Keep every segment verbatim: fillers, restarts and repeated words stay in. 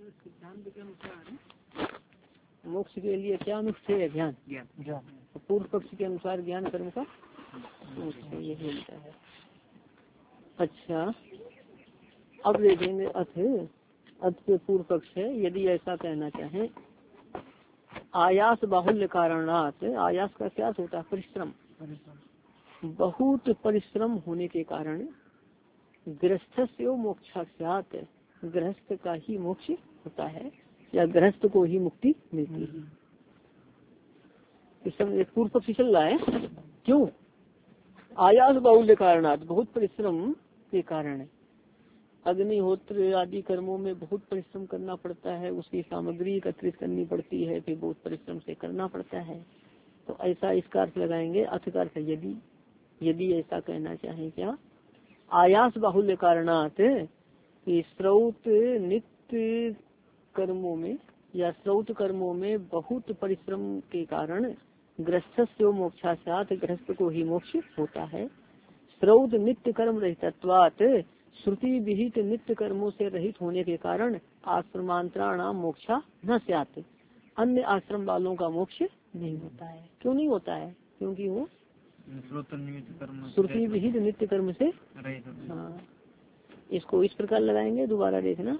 सिद्धांत के अनुसार मोक्ष के लिए क्या अनुष्ठेय है? ध्यान। तो पूर्व पक्ष के अनुसार ज्ञान कर्म का यही मिलता है। अच्छा, अब देखेंगे अथ अथ के पूर्व पक्ष है। यदि ऐसा कहना चाहें, आयास बाहुल्य कारणात, आयास का क्या होता है? परिश्रम। बहुत परिश्रम होने के कारण गृहस्थ से मोक्षाख्यात, गृहस्थ का ही मोक्ष होता है या गृहस्थ को ही मुक्ति मिलती है। इस समय पूर्व पक्ष चल रहा है। क्यों? आयास बाहुल्य कारणात, बहुत परिश्रम के कारण अग्निहोत्र आदि कर्मों में बहुत परिश्रम करना पड़ता है, उसकी सामग्री एकत्रित करनी पड़ती है, फिर बहुत परिश्रम से करना पड़ता है। तो ऐसा इसका अर्थ लगाएंगे अर्थ का अर्थ यदि यदि ऐसा कहना चाहें क्या, आयास बाहुल्य कारणात स्रोत नित्य कर्मों में या स्रोत कर्मों में बहुत परिश्रम के कारण गृहस्थ से मोक्षासात, गृहस्थ को ही मोक्ष होता है। स्रोत नित्य कर्म रहितत्वात्, श्रुति विहित नित्य कर्मों से रहित होने के कारण आश्रमांतराणाम मोक्षा न स्यात्, अन्य आश्रम वालों का मोक्ष नहीं होता है। क्यों नहीं होता है? क्योंकि वो श्रुति विहित नित्य कर्म से। हाँ, इसको इस प्रकार लगाएंगे, दोबारा देखना।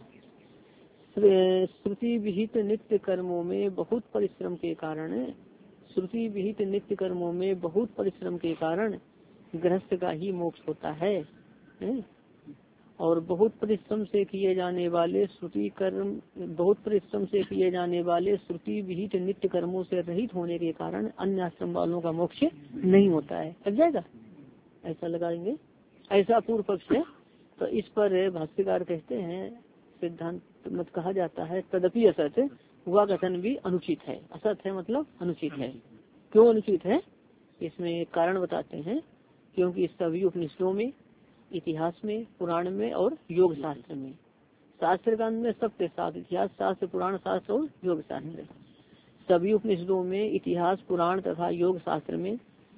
श्रुति विहित नित्य कर्मों में बहुत परिश्रम के कारण, श्रुति विहित नित्य कर्मों में बहुत परिश्रम के कारण गृहस्थ का ही मोक्ष होता है, है? और बहुत परिश्रम से किए जाने वाले श्रुति कर्म, बहुत परिश्रम से किए जाने वाले श्रुति विहित नित्य कर्मों से रहित होने के कारण अन्य आश्रम वालों का मोक्ष नहीं होता है। लग जाएगा? ऐसा लगाएंगे। ऐसा पूर्व पक्ष है। तो इस पर भाष्यकार कहते हैं, सिद्धांत मत कहा जाता है, तदपि असत, वह कथन भी अनुचित है। असत है मतलब अनुचित है। क्यों अनुचित है? इसमें कारण बताते हैं। क्योंकि सभी उपनिषदों में, इतिहास में, पुराण में और योग शास्त्र में, शास्त्र का में सबके साथ इतिहास शास्त्र, पुराण शास्त्र और योग शास्त्र, सभी उपनिषदों में, इतिहास, पुराण तथा योग शास्त्र में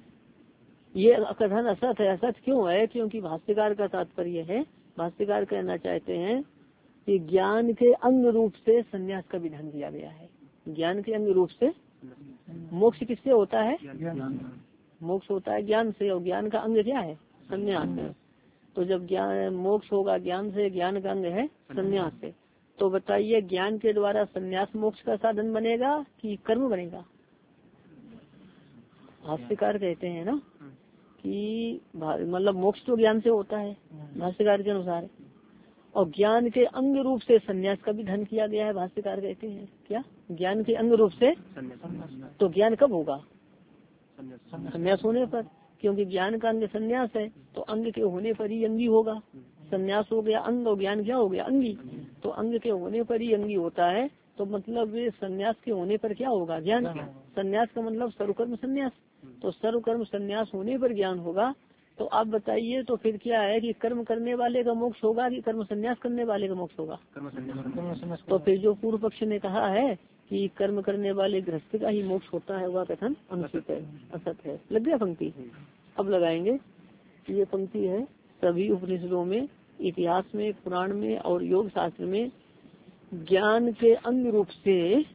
ये कथन असत है। असत क्यों है? क्योंकि भाष्यकार का तात्पर्य है, भाष्यकार कहना चाहते हैं कि ज्ञान के अंग रूप से संन्यास का विधान किया गया है। ज्ञान के अंग रूप से मोक्ष किससे होता है? मोक्ष होता है ज्ञान से, और ज्ञान का अंग क्या है? संन्यास। तो जब ज्ञान मोक्ष होगा ज्ञान से, ज्ञान का अंग है संन्यास से, तो बताइए ज्ञान के द्वारा संन्यास मोक्ष का साधन बनेगा कि कर्म बनेगा? भाष्यकार कहते हैं ना कि मतलब मोक्ष तो ज्ञान से होता है भाष्यकार के अनुसार, और ज्ञान के अंग रूप से संन्यास का भी धन किया गया है। भाष्यकार कहते हैं क्या? ज्ञान के अंग रूप से। तो ज्ञान कब होगा? संन्यास होने पर, क्योंकि ज्ञान का अंग संन्यास है, तो अंग के होने पर ही अंगी होगा। संन्यास हो गया अंग और ज्ञान क्या हो गया? अंगी। तो अंग के होने पर ही अंगी होता है। तो मतलब संन्यास के होने पर क्या होगा? ज्ञान। संन्यास का मतलब सर्वकर्म संन्यास, तो सर्वकर्म संन्यास होने पर ज्ञान होगा। तो आप बताइए, तो फिर क्या है कि कर्म करने वाले का मोक्ष होगा कि कर्म संन्यास करने वाले का मोक्ष होगा? तो फिर जो पूर्व पक्ष ने कहा है कि कर्म करने वाले गृहस्थ का ही मोक्ष होता है, वह कथन अनुचित है, असत है। लग गया पंक्ति? अब लगाएंगे। ये पंक्ति है, सभी उपनिषदों में, इतिहास में, पुराण में और योग शास्त्र में ज्ञान के अंग रूप से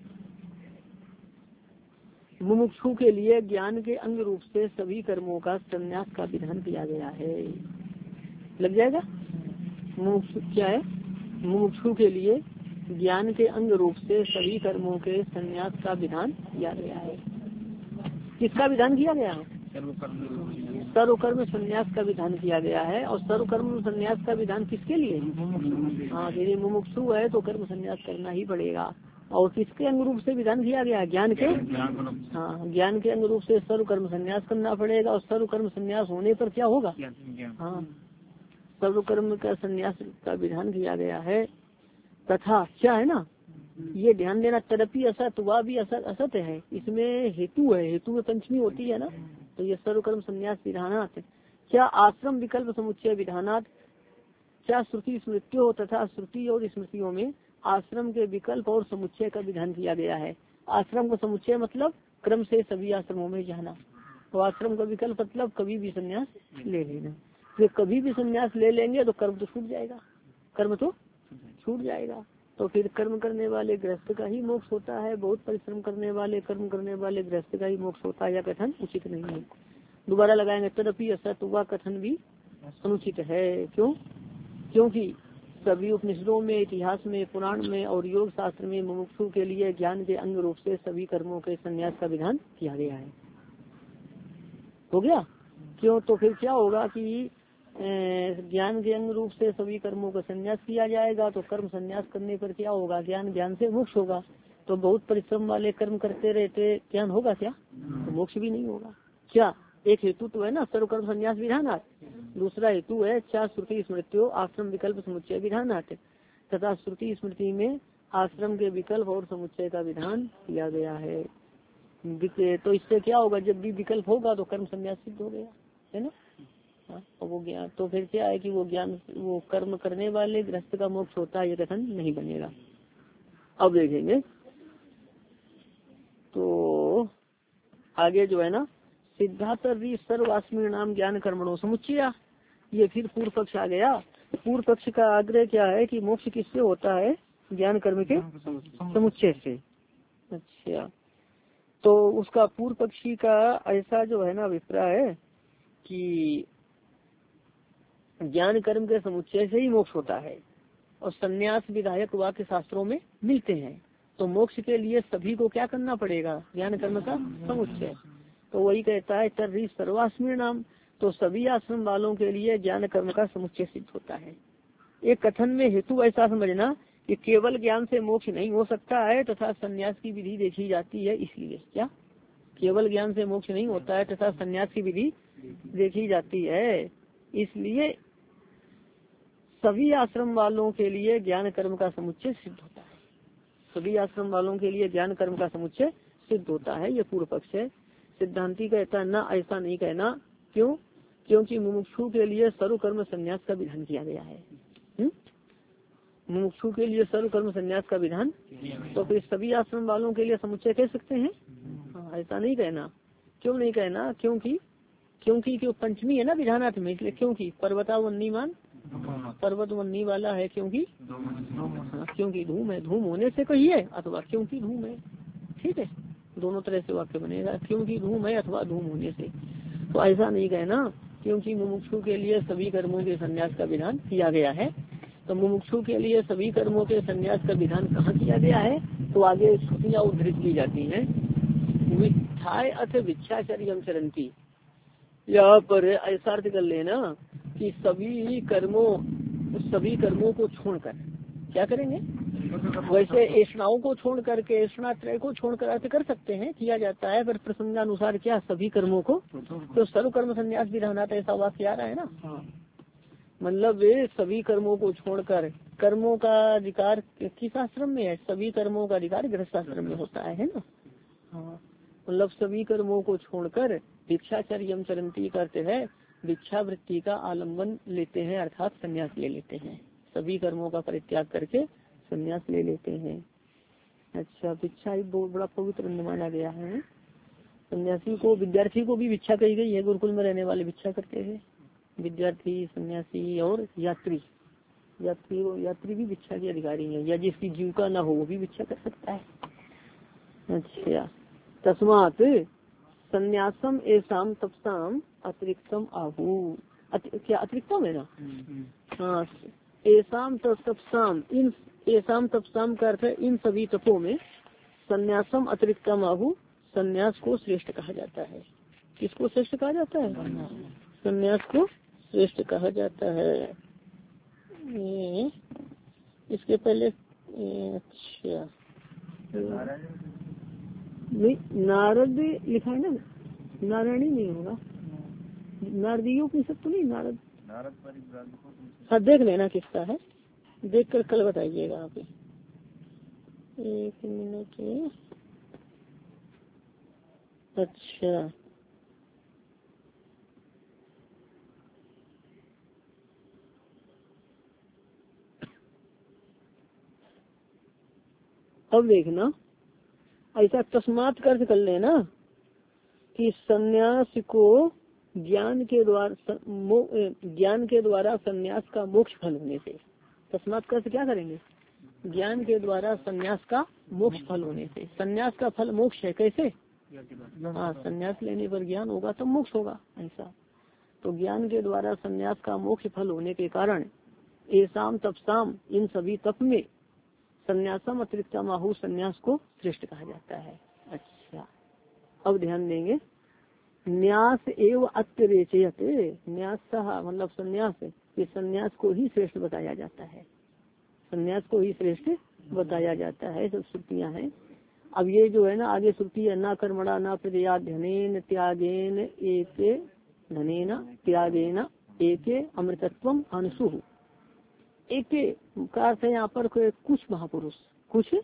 मुमुक्षु के लिए ज्ञान के अंग रूप से सभी कर्मों का संन्यास का विधान किया गया है। लग जाएगा? मुमुक्षु क्या है? मुमुक्षु के लिए ज्ञान के अंग रूप से सभी कर्मों के संन्यास का विधान किया गया है। किसका विधान किया गया है? सर्वकर्म संन्यास का विधान किया गया है। और सर्वकर्म संन्यास का विधान किसके लिए? हाँ, यदि मुमुक्षु है तो कर्म संन्यास करना ही पड़ेगा। और किसके अंग रूप से विधान किया गया? ज्ञान के। हाँ, ज्ञान के अंग रूप से सर्वकर्म संन्यास करना पड़ेगा। और सर्वकर्म संन्यास होने पर क्या होगा? हाँ, सर्वकर्म का संन्यास का विधान किया गया है। तथा क्या है ना, ये ध्यान देना, तदपि असत, वह भी असत असत है। इसमें हेतु है, हेतु में पंचमी होती है ना, तो ये सर्वकर्म संन्यास विधानात क्या आश्रम विकल्प समुच्चय विधानात, क्या श्रुति स्मृतियों तथा श्रुति और स्मृतियों में आश्रम के विकल्प और समुच्चय का विधान किया गया है। आश्रम का समुच्चय मतलब क्रम से सभी आश्रमों में जाना, तो आश्रम का विकल्प मतलब कभी भी संन्यास ले लेना। फिर कभी भी संन्यास ले लेंगे तो कर्म तो छूट जाएगा, कर्म तो छूट जाएगा। तो फिर कर्म करने वाले गृहस्थ का ही मोक्ष होता है, बहुत परिश्रम करने वाले कर्म करने वाले गृहस्थ का ही मोक्ष होता है, यह कथन उचित नहीं है। दोबारा लगाएंगे, तदपि असत वह कथन भी अनुचित है। क्यों? क्योंकि सभी उपनिषदों में, इतिहास में, पुराण में और योग शास्त्र में मुमुक्षु के लिए ज्ञान के अंग रूप से सभी कर्मों के संन्यास का विधान किया गया है। हो गया? क्यों? तो फिर क्या होगा कि ज्ञान के अंग रूप से सभी कर्मों का संन्यास किया जाएगा, तो कर्म संन्यास करने पर क्या होगा? ज्ञान ज्ञान से मोक्ष होगा। तो बहुत परिश्रम वाले कर्म करते रहते ज्ञान होगा क्या? तो मोक्ष भी नहीं होगा। क्या? एक हेतु तो है ना सर्व कर्म संन्यास विधानात्, दूसरा हेतु है चार श्रुति स्मृतियों आश्रम विकल्प समुच्चय विधानात्, तथा श्रुति स्मृति में आश्रम के विकल्प और समुच्चय का विधान किया गया है। तो इससे क्या होगा? जब भी विकल्प होगा तो कर्म संन्यास सिद्ध हो गया, है ना। हाँ, और वो ज्ञान तो फिर क्या है कि वो ज्ञान वो कर्म करने वाले गृहस्थ का मोक्ष होता है, ये कथन नहीं बनेगा। अब देखेंगे तो आगे जो है ना, सिद्धार्थ सर्वास्मी नाम ज्ञान कर्मणों समुच्चय, ये फिर पूर्व पक्ष आ गया। पूर्व पक्ष का आग्रह क्या है कि मोक्ष किससे होता है? ज्ञान कर्म के समुच्चय से। अच्छा, तो उसका पूर्व पक्षी का ऐसा जो है ना अभिप्राय है कि ज्ञान कर्म के समुच्चय से ही मोक्ष होता है, और संन्यास विधायक वाक्य शास्त्रों में मिलते हैं। तो मोक्ष के लिए सभी को क्या करना पड़ेगा? ज्ञान कर्म का समुच्चय। तो वही कहता है तर्हि सर्वास्मी नाम, तो सभी आश्रम वालों के लिए ज्ञान कर्म का समुच्चय सिद्ध होता है। एक कथन में हेतु ऐसा समझना कि केवल ज्ञान से मोक्ष नहीं हो सकता है तथा संन्यास की विधि देखी जाती है, इसलिए क्या केवल ज्ञान से मोक्ष नहीं होता है तथा संन्यास की विधि देखी जाती है, इसलिए सभी आश्रम वालों के लिए ज्ञान कर्म का समुच्चय सिद्ध होता है। सभी आश्रम वालों के लिए ज्ञान कर्म का समुच्चय सिद्ध होता है, ये पूर्व पक्ष है। सिद्धांति कहता है ना, ऐसा नहीं कहना। क्यों? क्योंकि मुमुक्षु के लिए सर्व कर्म संन्यास का विधान किया गया है। हुँ? मुमुक्षु के लिए सर्व कर्म संन्यास का विधान, तो फिर सभी आश्रम वालों के लिए समुच्चय कह सकते हैं? हाँ, ऐसा नहीं कहना। क्यों नहीं कहना? क्योंकि क्योंकि क्यों पंचमी है ना विधानार्थ में, इसलिए क्योंकि पर्वता वन्नीमान, पर्वत वन्नी वाला है, क्योंकि हाँ, क्योंकि धूम है, धूम होने से कहिए अथवा क्योंकि धूम है, ठीक है, दोनों तरह से वाक्य बनेगा, क्योंकि धूम है अथवा धूम होने से। तो ऐसा नहीं कहना, क्योंकि मुमुक्षु के लिए सभी कर्मों के संन्यास का विधान किया गया है। तो मुमुक्षु के लिए सभी कर्मों के संन्यास का विधान कहाँ किया गया है? तो आगे श्रुतियाँ उद्धृत की जाती हैं। विच्छाय अथ विच्छाचर्यम चरंती, यहाँ पर ऐसा अर्थ कर लेना कि सभी कर्मों सभी कर्मों को छोड़कर क्या करेंगे? वैसे ऐष्णाओं को छोड़ करके ऐष्णा त्रय को छोड़कर अर्थ कर सकते हैं, किया जाता है, पर प्रसंगानुसार क्या सभी कर्मों को, तो सर्व कर्म संन्यास विधानात ऐसा वाक्य आ रहा है ना। हाँ, मतलब वे सभी कर्मों को छोड़कर, कर्मों का अधिकार किस आश्रम में है? सभी कर्मों का अधिकार गृहस्थ आश्रम में होता है, है ना। हाँ, मतलब सभी कर्मों को छोड़कर भिक्षाचर्यम चरंती करते हैं, भिक्षा वृत्ति का आलम्बन लेते हैं, अर्थात संन्यास ले लेते हैं। सभी कर्मों का परित्याग करके संन्यास ले लेते हैं। अच्छा, भिक्षा एक बहुत बड़ा पवित्र माना गया है। सन्यासी को, विद्यार्थी को भी भिक्षा कही गई है, गुरुकुल में रहने वाले भिक्षा करते हैं। विद्यार्थी, सन्यासी और यात्री, यात्री यात्री भी भिक्षा के अधिकारी है, या जिसकी जीविका न हो वो भी भिक्षा कर सकता है। अच्छा, तस्मात् संन्यासम एसाम तपसाम अतिरिक्तम आहु, अत, क्या अतिरिक्तम है ना। हाँ, एसाम तपसाम, इन एसाम तपसाम का अर्थ है इन सभी तपों में संन्यासम अतिरिक्तम आहु, संन्यास को श्रेष्ठ कहा जाता है। किसको श्रेष्ठ कहा जाता है? संन्यास को श्रेष्ठ कहा जाता है। इसके पहले अच्छा नहीं, नारद लिखा है ना, नारायणी नहीं होगा, नारदियों की सब तो नहीं, नारद नारद हाँ, देख लेना किसका है, देख कर कल बताइएगा आप। एक मिनट। अच्छा, अब देखना, ऐसा तस्मात का अर्थ कर लेना कि संन्यास को ज्ञान के द्वारा ज्ञान के द्वारा संन्यास का मोक्ष फल होने से, तस्मात का अर्थ क्या करेंगे? ज्ञान के द्वारा संन्यास का मोक्ष फल होने से। संन्यास का फल मोक्ष है, कैसे? हाँ, संन्यास लेने पर ज्ञान होगा तो मोक्ष होगा, ऐसा। तो ज्ञान के द्वारा संन्यास का मोक्ष फल होने के कारण एसाम तपसाम, इन सभी तप में संन्यासम अतिरिक्त माहू, संन्यास को श्रेष्ठ कहा जाता है। अच्छा, अब ध्यान देंगे। न्यास एवं अत्यरेचयत, न्यास मतलब संन्यास, ये संन्यास को ही श्रेष्ठ बताया जाता है, संन्यास को ही श्रेष्ठ बताया जाता है। सब श्रुतियाँ हैं। अब ये जो है ना आगे श्रुति है, ना कर्मणा ना प्रजया धनेन त्यागेन एके, धनेन त्यागेन एके अमृतत्वम अनुसु। एके का अर्थ है यहाँ पर कुछ महापुरुष, कुछ,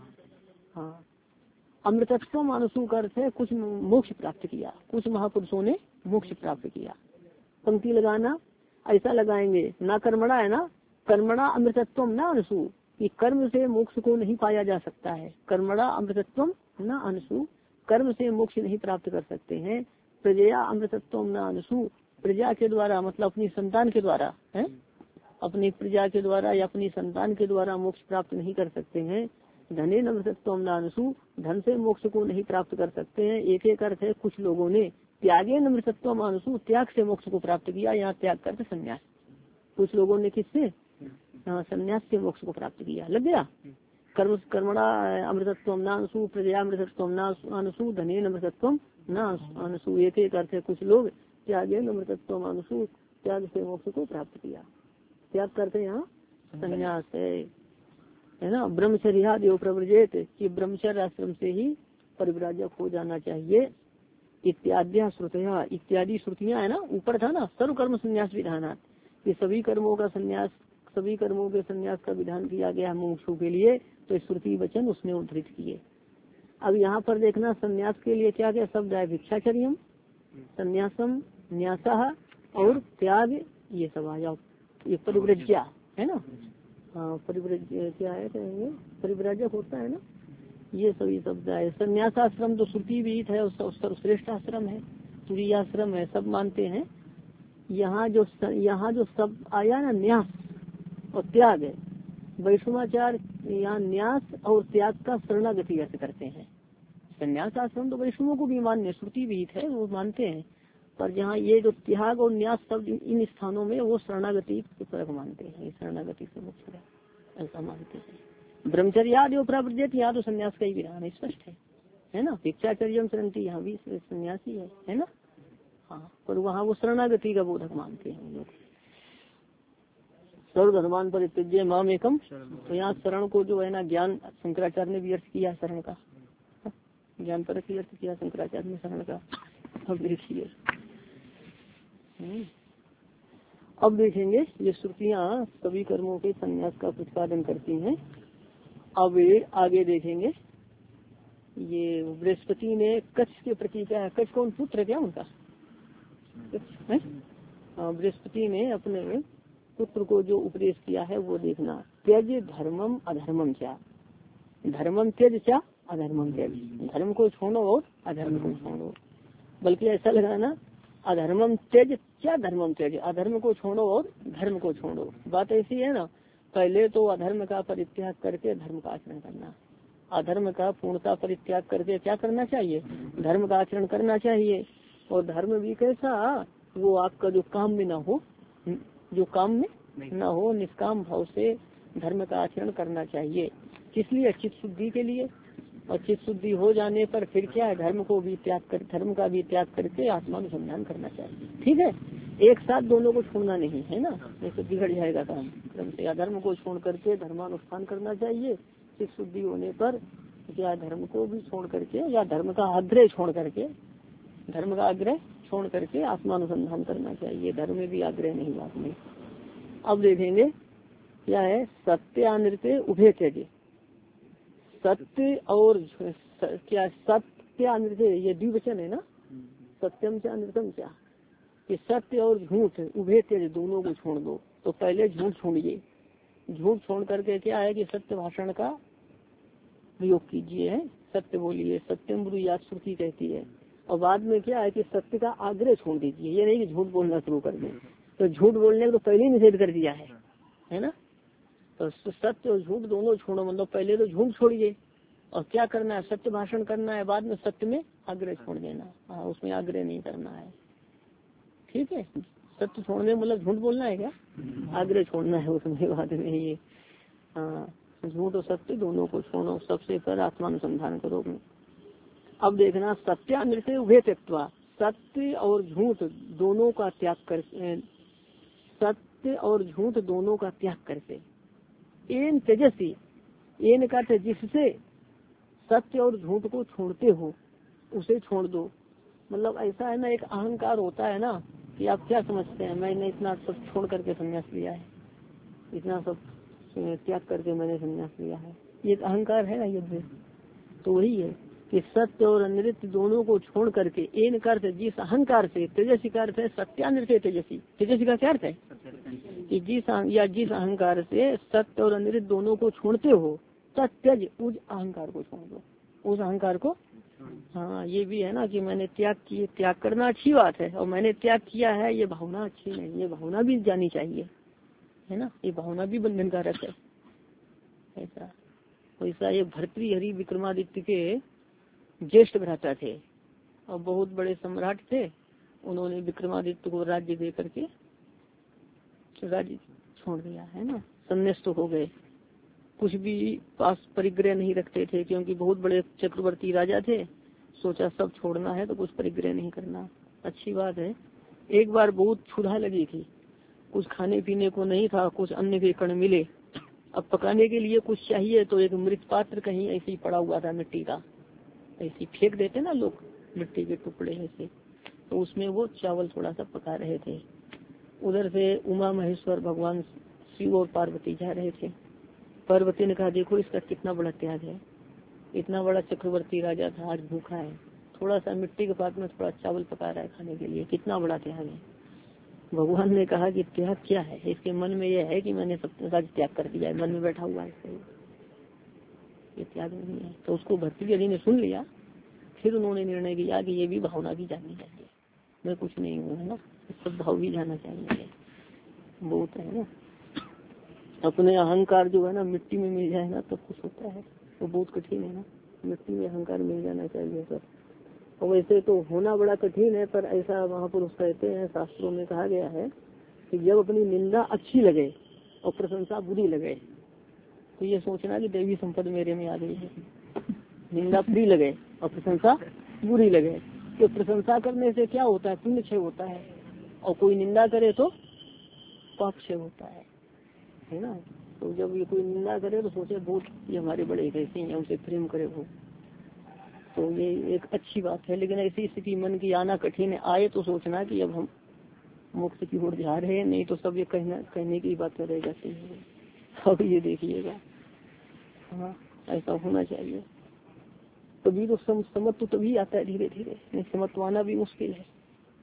हाँ, अमृतत्वम अनुसु का अर्थ है कुछ मोक्ष प्राप्त किया, कुछ महापुरुषों ने मोक्ष प्राप्त किया। पंक्ति लगाना ऐसा लगाएंगे, ना कर्मणा है ना, कर्मणा अमृतत्वम ना अनुसु, कि कर्म से मोक्ष को नहीं पाया जा सकता है। कर्मणा अमृतत्वम न अनुसु, कर्म से मोक्ष नहीं प्राप्त कर सकते हैं। प्रजया अमृतत्वम न अनुसु, प्रजा के द्वारा मतलब अपनी संतान के द्वारा है, अपनी प्रजा के द्वारा या अपनी संतान के द्वारा मोक्ष प्राप्त नहीं कर सकते हैं। धने अमृतत्वम न अनुसु, धन से मोक्ष को नहीं प्राप्त कर सकते हैं। एक एक अर्थ है कुछ लोगों ने त्यागे अमृतत्वम अनुसु, त्याग से मोक्ष को प्राप्त किया। यहाँ त्याग करते संन्यास, कुछ लोगों ने किससे, संन्यास से मोक्ष को प्राप्त किया। लग गया। कर्म कर्मणा अमृतत्वम न अनुसु, प्रजया अमृतत्वम न अनुसु, धने अमृतत्वम न अनुसु। एक एक अर्थ है कुछ लोग त्यागे अमृतत्वम अनुसु, त्याग से मोक्ष को प्राप्त किया। त्याग करते यहाँ संन्यास है, है ना। ब्रह्मचर्या देव प्रव्रजेत, कि ब्रह्मचर्य आश्रम से ही परिव्राजक हो जाना चाहिए। इत्याद्या श्रुतियाँ, इत्यादि श्रुतियाँ है ना, ऊपर था ना सर्व कर्म संन्यास विधानात, ये सभी कर्मों का संन्यास, सभी कर्मों के संन्यास का विधान किया गया मुमुक्षु के लिए। तो श्रुति वचन उसने उद्धृत किए। अब यहाँ पर देखना संन्यास के लिए क्या क्या शब्द है, भिक्षाचर्यम, संन्यासम, न्यासः और त्याग, ये सब आ जाओ। ये परिव्रज्या है ना, हाँ परिव्रज क्या है, कहेंगे परिव्राजक होता है ना, ये सभी शब्द है। संन्यास आश्रम तो श्रुति विहित है, सर्वश्रेष्ठ आश्रम है, तुरीय आश्रम है, सब मानते हैं। यहाँ जो यहाँ जो सब आया ना न्यास और त्याग है, वैष्णवाचार यहाँ न्यास और त्याग का शरणागति अर्थ करते हैं। संन्यास आश्रम तो वैष्णवों को भी मान्य, श्रुति विहित है, वो मानते हैं। पर जहाँ ये जो त्याग और न्यास शब्द इन स्थानों में वो शरणागति की तरफ मानते हैं, ये शरणागति से मुक्त है ऐसा मानते हैं। ब्रह्मचर्यादि उपरावृत, यहाँ तो संन्यास का ही विधान स्पष्ट है, है ना। भिक्षाचर्यम शरणति, यहाँ भी सन्यासी है, है ना, हाँ। पर वहाँ वो शरणागति का बोधक मानते हैं लोग। सर्व धर्मान पर इत्यज्य माम एकम, तो यहाँ शरण को जो है ना ज्ञान, शंकराचार्य ने भी अर्थ किया शरण का, ज्ञान पर अर्थ किया शंकराचार्य ने शरण का। अब देखिए, अब देखेंगे ये श्रुतियाँ सभी कर्मों के संन्यास का प्रतिपादन करती हैं। अब आगे देखेंगे, ये बृहस्पति ने कच्छ के प्रति क्या है, कच्छ कौन पुत्र क्या उनका, बृहस्पति ने अपने पुत्र को जो उपदेश किया है वो देखना। त्यज धर्मम अधर्मम क्या, धर्मम त्यज क्या अधर्मम त्यज, धर्म को छोड़ो और अधर्म को छोड़ो। बल्कि ऐसा लगाना अधर्मम त्यज क्या धर्मम त्यज, अधर्म को छोड़ो और धर्म को छोड़ो। बात ऐसी है ना, पहले तो अधर्म का परित्याग करके धर्म का आचरण करना, अधर्म का पूर्णता परित्याग करके क्या करना चाहिए, धर्म का आचरण करना चाहिए। और धर्म भी कैसा, वो आपका जो काम में ना हो, जो काम में न हो, निष्काम भाव से धर्म का आचरण करना चाहिए। किस लिए, चित्त शुद्धि के लिए। और चित्त शुद्धि हो जाने पर फिर क्या है, धर्म को भी त्याग कर, धर्म का भी त्याग करके आत्मानुसंधान करना चाहिए। ठीक है, एक साथ दोनों को छोड़ना नहीं है ना, जैसे बिगड़ जाएगा काम। धर्म से अधर्म को छोड़ करके धर्मानुष्ठान करना चाहिए। चित्त शुद्धि होने पर क्या धर्म को भी छोड़ करके या धर्म का आग्रह छोड़ करके, धर्म का आग्रह छोड़ करके आत्मानुसंधान करना चाहिए। धर्म में भी आग्रह नहीं बात में। अब देखेंगे क्या है, सत्यानृत्य उभय त्यज, सत्य और क्या, सत्यानृत्य ये द्विवचन है ना, सत्यम क्या अनृतम क्या, कि सत्य और झूठ उभय त्यज, दोनों को छोड़ दो। तो पहले झूठ छोड़िए, झूठ छोड़ करके क्या है कि सत्य भाषण का प्रयोग कीजिए, है सत्य बोलिए, सत्यम ब्रूयात श्रुति कहती है। और बाद में क्या है कि सत्य का आग्रह छोड़ दीजिए, ये नहीं कि झूठ बोलना शुरू कर दें। तो झूठ बोलने को तो पहले ही निषेध कर दिया है, है ना। तो सत्य और झूठ दोनों छोड़ो, मतलब पहले तो झूठ छोड़िए और क्या करना है, सत्य भाषण करना है, बाद में सत्य में आग्रह छोड़ देना। हाँ, उसमें आग्रह नहीं करना है, ठीक है। सत्य छोड़ने मतलब झूठ बोलना है क्या, आग्रह छोड़ना है उसमें, बाद में ये। हाँ, झूठ और सत्य दोनों को छोड़ो, सबसे पर आत्मानुसंधान करो। अब देखना, सत्यानृत्य उभय त्यक्त्वा, सत्य और झूठ दोनों का त्याग कर, सत्य और झूठ दोनों का त्याग करके, एन तेजस्वी, एन का जिससे सत्य और झूठ को छोड़ते हो उसे छोड़ दो। मतलब ऐसा है ना, एक अहंकार होता है ना कि आप क्या समझते हैं, मैंने इतना सब छोड़ करके संन्यास लिया है, इतना सब त्याग करके मैंने संन्यास लिया है, ये एक अहंकार है ना युद्ध। तो वही है कि सत्य और अनृत्य दोनों को छोड़ करके, एन करते जिस अहंकार से, तेजस्वी का अर्थ है सत्यानृत्य तेजस्वी, तेजस्वी का क्या अर्थ है कि जिस या जिस अहंकार से सत्य और अनृत्य दोनों को छोड़ते हो, तत्यज उस अहंकार को छोड़ दो, उस अहंकार को। हाँ, ये भी है ना कि मैंने त्याग किए, त्याग करना अच्छी बात है, और मैंने त्याग किया है ये भावना अच्छी नहीं, ये भावना भी जानी चाहिए, है ना, ये भावना भी बंधनकारक है। ऐसा वैसा ये भर्तृहरि विक्रमादित्य के ज्येष्ठ भ्राता थे और बहुत बड़े सम्राट थे, उन्होंने विक्रमादित्य को राज्य दे करके राज्य छोड़ दिया, है ना, संन्यास्त हो गए, कुछ भी पास परिग्रह नहीं रखते थे, क्योंकि बहुत बड़े चक्रवर्ती राजा थे, सोचा सब छोड़ना है तो कुछ परिग्रह नहीं करना, अच्छी बात है। एक बार बहुत क्षुधा लगी थी, कुछ खाने पीने को नहीं था, कुछ अन्न के कण मिले, अब पकाने के लिए कुछ चाहिए, तो एक मृत पात्र कहीं ऐसे ही पड़ा हुआ था मिट्टी का, ऐसे फेंक देते ना लोग मिट्टी के टुकड़े ऐसे, तो उसमें वो चावल थोड़ा सा पका रहे थे। उधर से उमा महेश्वर भगवान शिव और पार्वती जा रहे थे। पार्वती ने कहा देखो इसका कितना बड़ा त्याग है, इतना बड़ा चक्रवर्ती राजा था, आज भूखा है, थोड़ा सा मिट्टी के पात्र में थोड़ा चावल पका रहा है खाने के लिए, कितना बड़ा त्याग है। भगवान ने कहा कि त्याग क्या है, इसके मन में यह है कि मैंने सब राज त्याग कर दिया है, मन में बैठा हुआ है, ये त्याग नहीं है। तो उसको भर्तृहरि ने सुन लिया, फिर उन्होंने निर्णय किया कि ये भी भावना भी जाननी चाहिए, मैं कुछ नहीं हूँ, है ना, सब भाव भी जाना चाहिए, बहुत है ना। अपने अहंकार जो है ना मिट्टी में मिल जाए ना तब कुछ होता है, वो बहुत कठिन है ना, मिट्टी में अहंकार मिल जाना चाहिए सब। और वैसे तो होना बड़ा कठिन है, पर ऐसा महापुरुष कहते हैं, शास्त्रों में कहा गया है कि जब अपनी निंदा अच्छी लगे और प्रशंसा बुरी लगे तो ये सोचना कि देवी संपद मेरे में आ गई है। निंदा प्रिय लगे और प्रशंसा बुरी लगे, तो प्रशंसा करने से क्या होता है, पुण्य क्षय होता है, और कोई निंदा करे तो पाप क्षय होता है, है ना। तो जब ये कोई निंदा करे तो सोचे बहुत ये हमारे बड़े कैसे हैं, उनसे प्रेम करे वो, तो ये एक अच्छी बात है। लेकिन ऐसी स्थिति मन की आना कठिन है, आए तो सोचना कि अब हम मोक्ष की ओर जा रहे हैं, नहीं तो सब ये कहना कहने की बात रह जाती है। अब ये देखिएगा, हाँ ऐसा होना चाहिए, तभी तो सम, समझ तो तभी आता है धीरे धीरे, नहीं समझ तो आना भी मुश्किल है।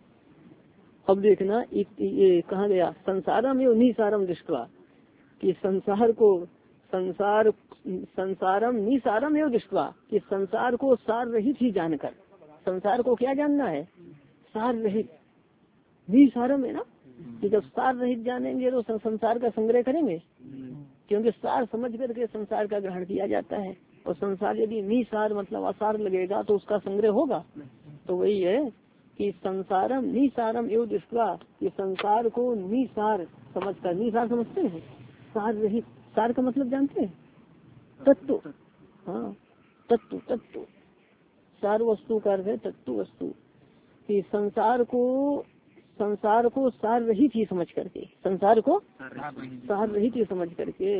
अब देखना ये कहा गया, संसारम एवं निसारम दृष्टवा, कि संसार को संसार संसारम निसारम एवं दृष्टवा, कि संसार को सार रहित ही जानकर, संसार को क्या जानना है, सार रहित, निसारम है ना, कि जब सार रहित जानेंगे तो संसार का संग्रह करेंगे, क्योंकि सार समझ करके संसार का ग्रहण किया जाता है, और संसार यदि निसार मतलब असार लगेगा तो उसका संग्रह होगा। तो वही है कि संसारम निसारम एवं दृष्टवा, कि संसार को निसार समझकर, निसार समझते हैं, सार रहित, सार का मतलब जानते हैं, तत्व, हाँ तत्व, तत्व सार वस्तु का अर्थ है तत्व वस्तु, कि संसार को संसार को सार रहित ही समझ करके, संसार को सार रहित ही समझ करके,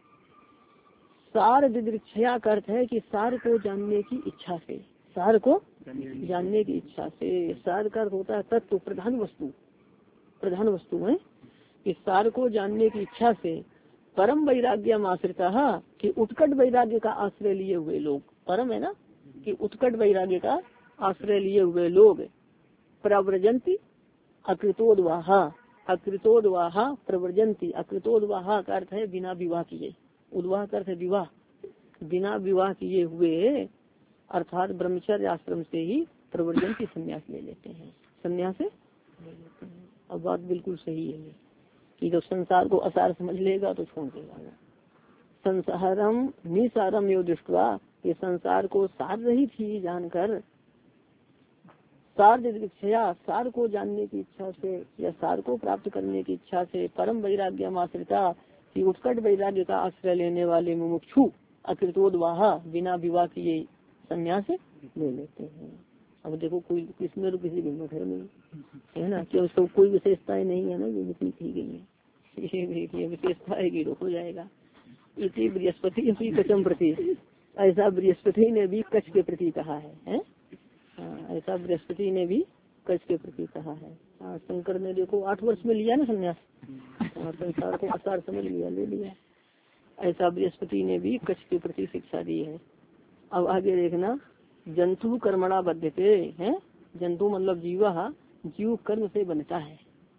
सार दिदृक्षया का अर्थ है कि सार को जानने की इच्छा से, सार को जानने की इच्छा से, सार का अर्थ होता है तत्व, प्रधान वस्तु, प्रधान वस्तु है, कि सार को जानने की इच्छा से परम वैराग्य आश्रिता, कि उत्कट वैराग्य का आश्रय लिए हुए लोग, परम है ना, कि उत्कट वैराग्य का आश्रय लिए हुए लोग, प्रव्रजंती अकृतोद्वाहा, अकृतोद्वाहा प्रव्रजंती, अकृतोद्वाहा का अर्थ है बिना विवाह किए, उद्वाह का अर्थ है विवाह, बिना विवाह किए हुए अर्थात ब्रह्मचर्य आश्रम से ही प्रव्रजंती संन्यास ले लेते हैं, संन्यास ले लेते हैं। अब बात बिल्कुल सही है कि जब संसार को असार समझ लेगा तो छोड़ देगा, संसारम निसारम यो दृष्टवा, ये संसार को सार रहित ही जानकर, सार दीक्षा, सार को जानने की इच्छा से या सार को प्राप्त करने की इच्छा से, परम वैराग्य आश्रिता कि उत्कट वैराग्य का आश्रय लेने वाले मुमुक्षु अकृतोद्वाह बिना विवाह किए संन्यास ले लेते हैं। अब देखो कोई किसमें तो किसी हिम्मत है नहीं, है ना, कि उसको कोई विशेषताएं नहीं है ना, ये जितनी की गई है ये देखिए विशेषता है कि हो जाएगा। इसी बृहस्पति इसी कचम प्रति, ऐसा बृहस्पति ने भी कच्छ के प्रति कहा है, है? हाँ, ऐसा बृहस्पति ने भी कच्छ के प्रति कहा है। हाँ, शंकर ने देखो आठ वर्ष में लिया ना संन्यास, संसार को आसार समझ लिया, ले लिया। ऐसा बृहस्पति ने भी कच्छ के प्रति शिक्षा दी है। अब आगे देखना, जंतु कर्मणा बद्धते हैं, जंतु मतलब जीवा, जीव कर्म से बनता है,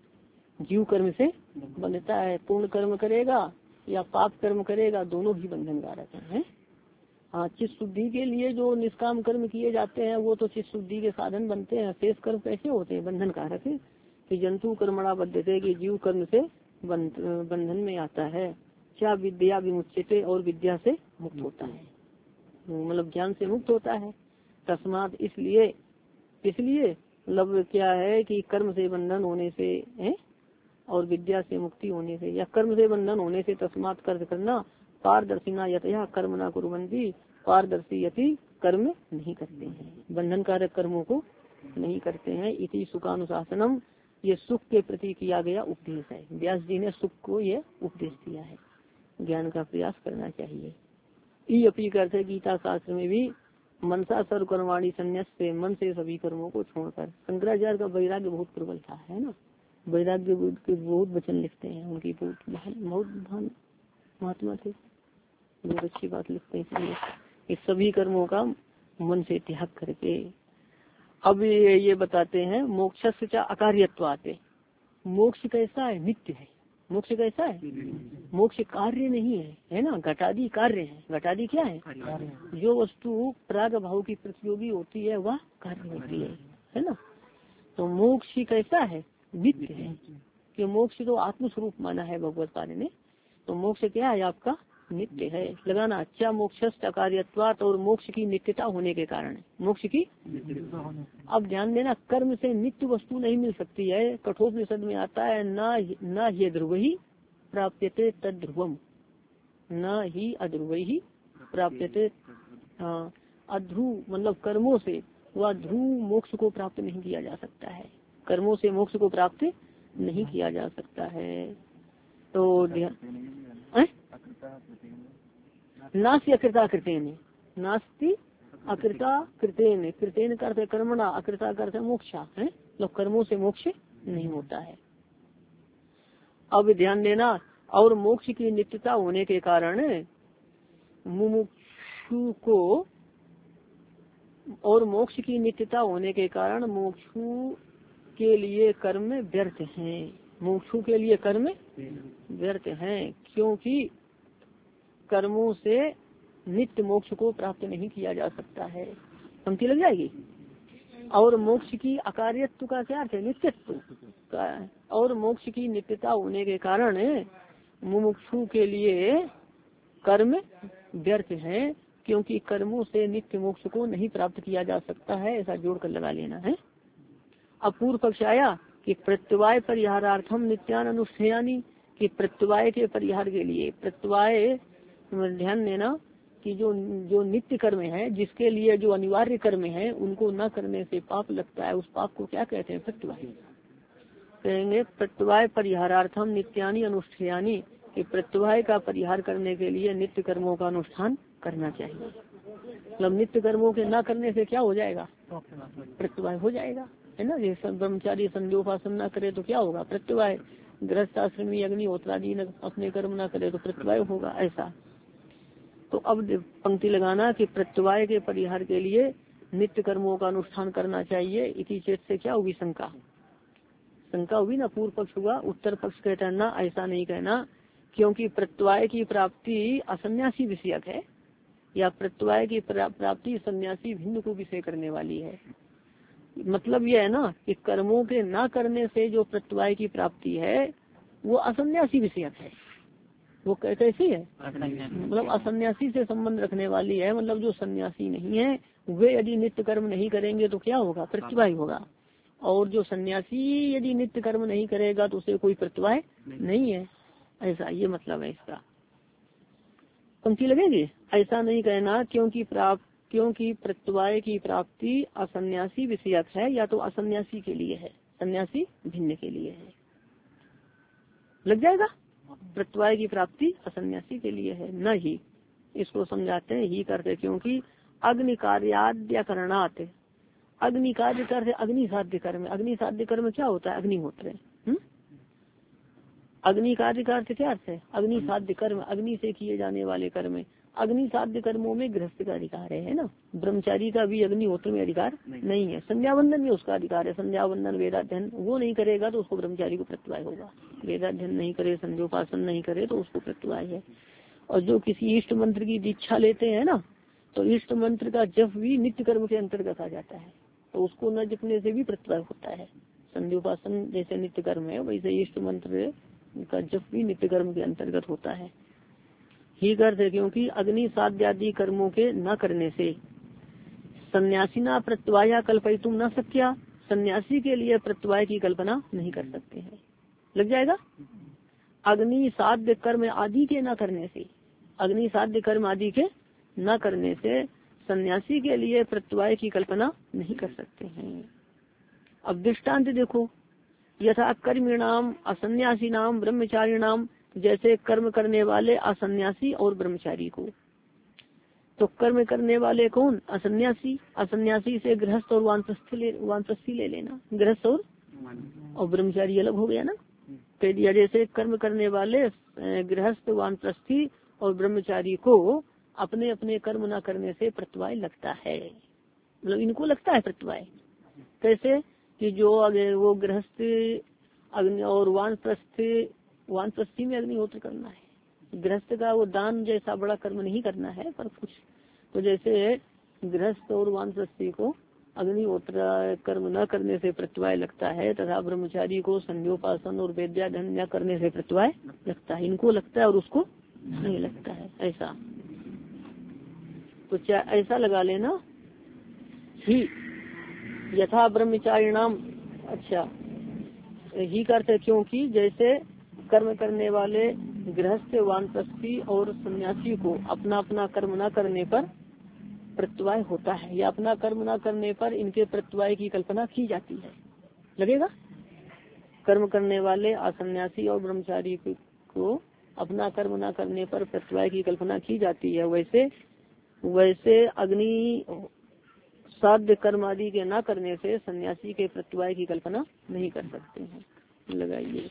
जीव कर्म से बनता है। पूर्ण कर्म करेगा या पाप कर्म करेगा, दोनों भी बंधन कारक है। हाँ, चित्त शुद्धि के लिए जो निष्काम कर्म किए जाते हैं वो तो चित्त शुद्धि के साधन बनते हैं, शेष कर्म कैसे होते हैं, बंधन कारक है। कि जंतु कर्मणा बद्धते, कि जीव कर्म से बंधन में आता है। क्या विद्या विमुच्यते, और विद्या से मुक्त होता है, मतलब ज्ञान से मुक्त होता है। तस्मात इसलिए, इसलिए मतलब क्या है कि कर्म से बंधन होने से है और विद्या से मुक्ति होने से, या कर्म से बंधन होने से तस्मात कर्म करना, पारदर्शिना यतया कर्म ना कुर्वन्ति, पारदर्शी यति कर्म नहीं करते हैं, बंधन कारक कर्मों को नहीं करते हैं। इति सुखानुशासनम, ये सुख के प्रति किया गया उपदेश है। व्यास जी ने सुख को ये उपदेश दिया है, ज्ञान का प्रयास करना चाहिए। ई अपी करते गीता शास्त्र में भी मनसा सर्व कर्माणी संन्यास से, मन से सभी कर्मों को छोड़कर। शंकराचार्य का वैराग्य बहुत प्रबल था, है ना, वैराग्य के बहुत वचन लिखते हैं, उनकी बहुत बहुत महान महात्मा थे, बहुत अच्छी बात लिखते हैं। इस सभी कर्मों का मन से त्याग करके अब ये, ये बताते हैं मोक्ष से अकार्यत्व आते। मोक्ष कैसा है, नित्य है। मोक्ष कैसा है, मोक्ष कार्य नहीं है, है ना, घटादी कार्य है। घटादी क्या है, जो वस्तु प्राग भाव की प्रतियोगी होती है वह कार्य होती है, है ना। तो मोक्ष कैसा है, नित्य है, कि मोक्ष तो आत्मस्वरूप माना है भगवत पाद ने। तो मोक्ष क्या है आपका, नित्य है। लगाना अच्छा, मोक्ष अकार्यत्वात्, और मोक्ष की नित्यता होने के कारण, मोक्ष की। अब ध्यान देना, कर्म से नित्य वस्तु नहीं मिल सकती है। कठोपनिषद में आता है, ना ना ये ध्रुव ही प्राप्यते तद ध्रुवम, न ही अध्रुव ही प्राप्यते। हाँ, अध्रुव मतलब कर्मों से वह ध्रुव मोक्ष को प्राप्त नहीं किया जा सकता है, कर्मों से मोक्ष को प्राप्त नहीं किया जा सकता है। तो नास्ति अकृता कृतेन, नास्ति अकृता कृतेन, कृतेन करते कर्मणा, अकृता करते मोक्षा है, तो कर्मों से मोक्ष नहीं होता है। अब ध्यान देना, और मोक्ष की नित्यता होने के कारण मुमुक्षु को, और मोक्ष की नित्यता होने के कारण मोक्षु के लिए कर्म व्यर्थ हैं, मोक्षु के लिए कर्म व्यर्थ हैं, क्योंकि कर्मों से नित्य मोक्ष को प्राप्त नहीं किया जा सकता है। पंक्ति लग जाएगी। और मोक्ष की अकार्यत्व का क्या अर्थ है, नित्यत्व का। और मोक्ष की नित्यता होने के कारण मुमुक्षु के लिए कर्म व्यर्थ है, क्योंकि कर्मों से नित्य मोक्ष को नहीं प्राप्त किया जा सकता है, ऐसा जोड़कर लगा लेना है। अब पूर्व पक्ष आया कि प्रत्यवाय परिहारार्थम नित्यान अनुष्ठेयानि, कि प्रत्यवाय के परिहार के लिए, प्रत्यवाय ध्यान देना कि जो जो नित्य कर्म है, जिसके लिए जो अनिवार्य कर्म है, उनको न करने से पाप लगता है, उस पाप को क्या कहते हैं, प्रत्यवाय कहेंगे। प्रत्यवाय परिहारार्थम नित्यानि अनुष्ठेयानि, कि प्रत्यवाय का परिहार करने के लिए नित्य कर्मों का अनुष्ठान करना चाहिए। मतलब नित्य कर्मों के न करने से क्या हो जाएगा, प्रत्यवाय हो जाएगा, है ना। जैसे ब्रह्मचारी संध्योपासन न करे तो क्या होगा, प्रत्यवाय। गृहस्थ आश्रमी अग्निहोत्रादि अपने कर्म न करे तो प्रत्यवाय होगा, ऐसा। तो अब पंक्ति लगाना कि प्रत्यवाय के परिहार के लिए नित्य कर्मों का अनुष्ठान करना चाहिए। इसी चेत से क्या होगी, शंका, शंका होगी ना। पूर्व पक्ष हुआ, उत्तर पक्ष कहता है ना, ऐसा नहीं कहना, क्योंकि प्रत्यवाय की प्राप्ति असन्यासी विषयक है, या प्रत्यवाय की प्राप्ति सन्यासी भिन्न को विषय करने वाली है। मतलब यह है ना कि कर्मों के ना करने से जो प्रत्यवाय की प्राप्ति है वो असन्यासी विषयक है, वो कैसी है, मतलब असन्यासी से संबंध रखने वाली है। मतलब जो सन्यासी नहीं है वे यदि नित्य कर्म नहीं करेंगे तो क्या होगा, प्रतिवाही होगा। और जो सन्यासी यदि नित्य कर्म नहीं करेगा तो उसे कोई प्रतिवाह नहीं है। ऐसा ये मतलब है इसका। पंक्ति लगेगी, ऐसा नहीं कहना क्योंकि प्राप्त क्योंकि प्रत्यवाय की प्राप्ति असन्यासी विषयक है, या तो असन्यासी के लिए है, सन्यासी भिन्न के लिए है। लग जाएगा, प्रत्यवाय की प्राप्ति असन्यासी के लिए है। न ही, इसको समझाते हैं ही करते, क्योंकि अग्नि कार्याद्य करणात, अग्नि कार्य करते अग्नि साध्य कर्म। अग्नि साध्य कर्म क्या होता है, अग्निहोत्र। अग्नि कार्य का अर्थ क्या अर्थ है, अग्नि साध्य कर्म, अग्नि से किए जाने वाले कर्म। अग्नि साध्य कर्मों में गृहस्थ का अधिकार है, है ना। ब्रह्मचारी का भी अग्निहोत्र में अधिकार नहीं, नहीं है। संध्या वंदन में उसका अधिकार है, संध्या वंदन वेदाध्ययन वो नहीं करेगा तो उसको ब्रह्मचारी को प्रत्यवाय होगा। वेदाध्ययन नहीं करे, संध्योपासन नहीं करे तो उसको प्रत्यवाय है। और जो किसी इष्ट मंत्र की दीक्षा लेते हैं ना, तो इष्ट मंत्र का जप भी नित्य कर्म के अंतर्गत आ जाता है, तो उसको न जपने से भी प्रत्यवाय होता है। संध्योपासन जैसे नित्य कर्म है, वैसे इष्ट मंत्र का जप भी नित्य कर्म के अंतर्गत होता है। ही करते क्योंकि अग्नि साध्य आदि कर्मों के न करने से सन्यासीना प्रत्यवाया कल्पयितुम न शक्या, सन्यासी के लिए प्रत्यवाय की कल्पना नहीं कर सकते हैं। लग जाएगा, अग्नि साध्य कर्म आदि के न करने से, अग्नि साध्य कर्म आदि के न करने से सन्यासी के लिए प्रत्यवाय की कल्पना नहीं कर सकते हैं। अब दृष्टांत देखो, यथा कर्मिणाम असन्यासी नाम ब्रह्मचारी नाम, जैसे कर्म करने वाले असन्यासी और ब्रह्मचारी को। तो कर्म करने वाले कौन, असन्यासी। असन्यासी से गृहस्थ और वानप्रस्थी ले, वानप्रस्थी ले लेना, गृहस्थ और और ब्रह्मचारी अलग हो गया ना, कह दिया। जैसे कर्म करने वाले गृहस्थ वानप्रस्थी और ब्रह्मचारी को अपने अपने कर्म न करने से प्रत्यवाय लगता है, मतलब इनको लगता है प्रत्यवाय। कैसे कि जो अगर वो गृहस्थ अग्नि और वानप्रस्थ, वानप्रस्थी में अग्निहोत्र करना है, गृहस्थ का वो दान जैसा बड़ा कर्म नहीं करना है, पर कुछ तो जैसे गृहस्थ और वानप्रस्थी को अग्निहोत्र कर्म न करने से प्रत्यवाय लगता है, तथा ब्रह्मचारी को संध्योपासन और वेद्याध्ययन न करने से प्रत्यवाय लगता है। इनको लगता है और उसको नहीं लगता है, ऐसा। तो क्या ऐसा लगा लेना ही यथा ब्रह्मचारी नाम, अच्छा ही करते क्योंकि जैसे कर्म करने वाले गृहस्थ वानप्रस्थी और सन्यासी को अपना अपना कर्म न करने पर प्रत्यवाय होता है, या अपना कर्म न करने पर इनके प्रत्यवाय की कल्पना की जाती है। लगेगा, कर्म करने वाले असन्यासी और ब्रह्मचारी को अपना कर्म न करने पर प्रत्यवाय की कल्पना की जाती है। वैसे वैसे अग्नि साध्य कर्म आदि के न करने से सन्यासी के प्रत्यवाय की कल्पना नहीं कर सकते हैं। लगाइए,